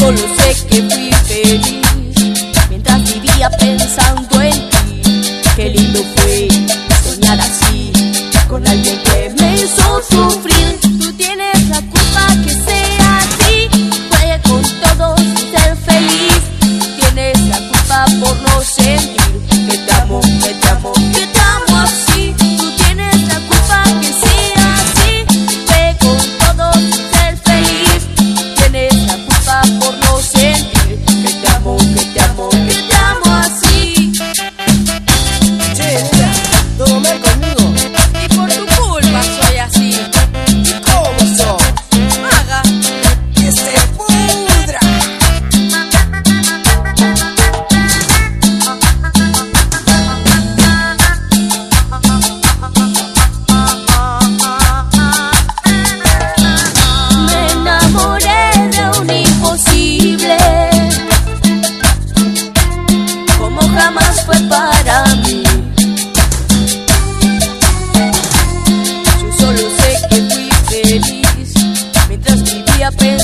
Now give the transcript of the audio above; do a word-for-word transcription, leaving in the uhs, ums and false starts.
solo sé que fui feliz mientras vivía pensando en ti. Qué lindo fue soñar así con alguien que me hizo sufrir. Tú tienes la culpa que sea así. Juegue con todos y ser feliz. Tú tienes la culpa por no sentir que te amo, que te amo, que te amo así. Tú tienes la culpa que sea así. Juegue con todos y ser feliz. Tú tienes la culpa por no sentir que te amo, que te amo, que te amo así. Che, mira, todo mal conmigo. Y por tu culpa soy así. ¿Y cómo sos? Haga. ¡Que se pudra! Me enamoré de un imposible, como jamás fue para mí. Yo solo sé que fui feliz mientras vivía pensando